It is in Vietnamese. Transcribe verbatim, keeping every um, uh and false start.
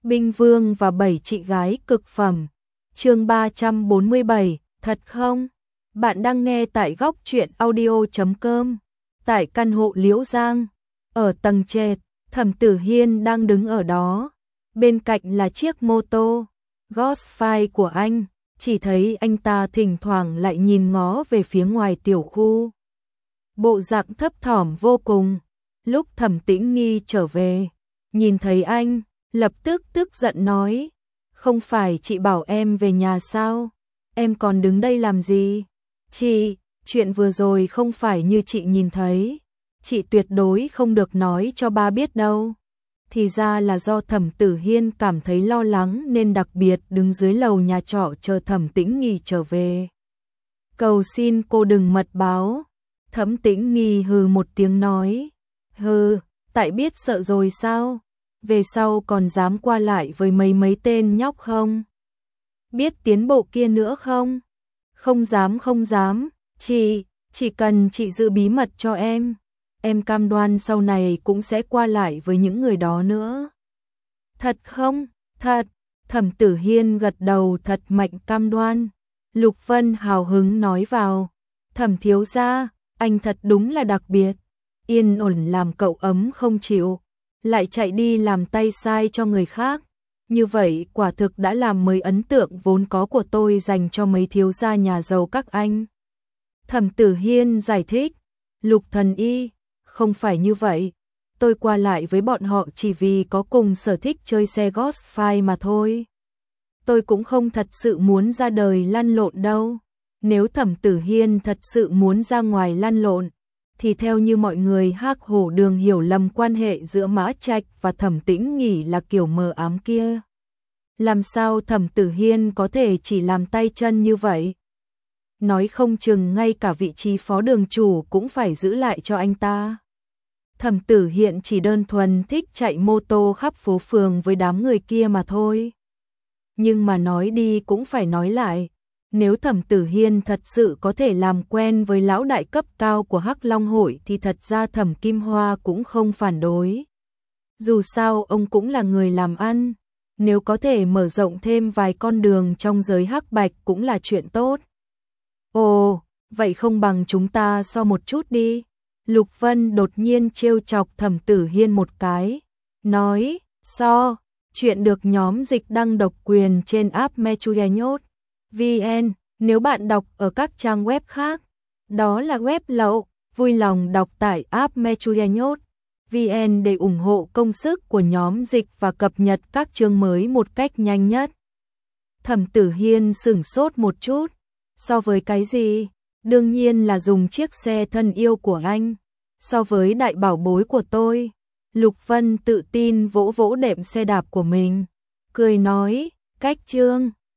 Binh Vương và bảy chị gái cực phẩm. Chương ba trăm bốn mươi bảy, thật không? Bạn đang nghe tại góc truyện audio chấm com. Tại căn hộ Liễu Giang, ở tầng trệt, Thẩm Tử Hiên đang đứng ở đó. Bên cạnh là chiếc mô tô Ghostfire của anh, chỉ thấy anh ta thỉnh thoảng lại nhìn ngó về phía ngoài tiểu khu. Bộ dạng thấp thỏm vô cùng. Lúc Thẩm Tĩnh Nghi trở về, nhìn thấy anh, lập tức tức giận nói, không phải chị bảo em về nhà sao? Em còn đứng đây làm gì? Chị, chuyện vừa rồi không phải như chị nhìn thấy. Chị tuyệt đối không được nói cho ba biết đâu. Thì ra là do Thẩm Tử Hiên cảm thấy lo lắng nên đặc biệt đứng dưới lầu nhà trọ chờ Thẩm Tĩnh Nghi trở về. Cầu xin cô đừng mật báo. Thẩm Tĩnh Nghi hừ một tiếng nói. Hừ, tại biết sợ rồi sao? Về sau còn dám qua lại với mấy mấy tên nhóc không? Biết tiến bộ kia nữa không? Không dám không dám, chị, chỉ cần chị giữ bí mật cho em, em cam đoan sau này cũng sẽ qua lại với những người đó nữa. Thật không? Thật. Thẩm Tử Hiên gật đầu thật mạnh cam đoan. Lục Vân hào hứng nói vào, Thẩm thiếu gia, anh thật đúng là đặc biệt, yên ổn làm cậu ấm không chịu, lại chạy đi làm tay sai cho người khác. Như vậy quả thực đã làm mấy ấn tượng vốn có của tôi dành cho mấy thiếu gia nhà giàu các anh. Thẩm Tử Hiên giải thích, Lục thần y, không phải như vậy. Tôi qua lại với bọn họ chỉ vì có cùng sở thích chơi xe Ghostfire mà thôi. Tôi cũng không thật sự muốn ra đời lăn lộn đâu. Nếu Thẩm Tử Hiên thật sự muốn ra ngoài lăn lộn, thì theo như mọi người Hắc Hổ Đường hiểu lầm quan hệ giữa Mã Trạch và Thẩm Tĩnh Nghi là kiểu mờ ám kia. Làm sao Thẩm Tử Hiên có thể chỉ làm tay chân như vậy? Nói không chừng ngay cả vị trí phó đường chủ cũng phải giữ lại cho anh ta. Thẩm Tử Hiên chỉ đơn thuần thích chạy mô tô khắp phố phường với đám người kia mà thôi. Nhưng mà nói đi cũng phải nói lại. Nếu Thẩm Tử Hiên thật sự có thể làm quen với lão đại cấp cao của Hắc Long hội thì thật ra Thẩm Kim Hoa cũng không phản đối. Dù sao ông cũng là người làm ăn, nếu có thể mở rộng thêm vài con đường trong giới hắc bạch cũng là chuyện tốt. Ồ, vậy không bằng chúng ta so một chút đi. Lục Vân đột nhiên trêu chọc Thẩm Tử Hiên một cái, nói, so, chuyện được nhóm dịch đăng độc quyền trên app Metruyanyot vn, nếu bạn đọc ở các trang web khác, đó là web lậu, vui lòng đọc tải app Metruyanyot vn để ủng hộ công sức của nhóm dịch và cập nhật các chương mới một cách nhanh nhất. Thẩm Tử Hiên sửng sốt một chút, so với cái gì? Đương nhiên là dùng chiếc xe thân yêu của anh, so với đại bảo bối của tôi. Lục Vân tự tin vỗ vỗ đệm xe đạp của mình, cười nói, cách chương.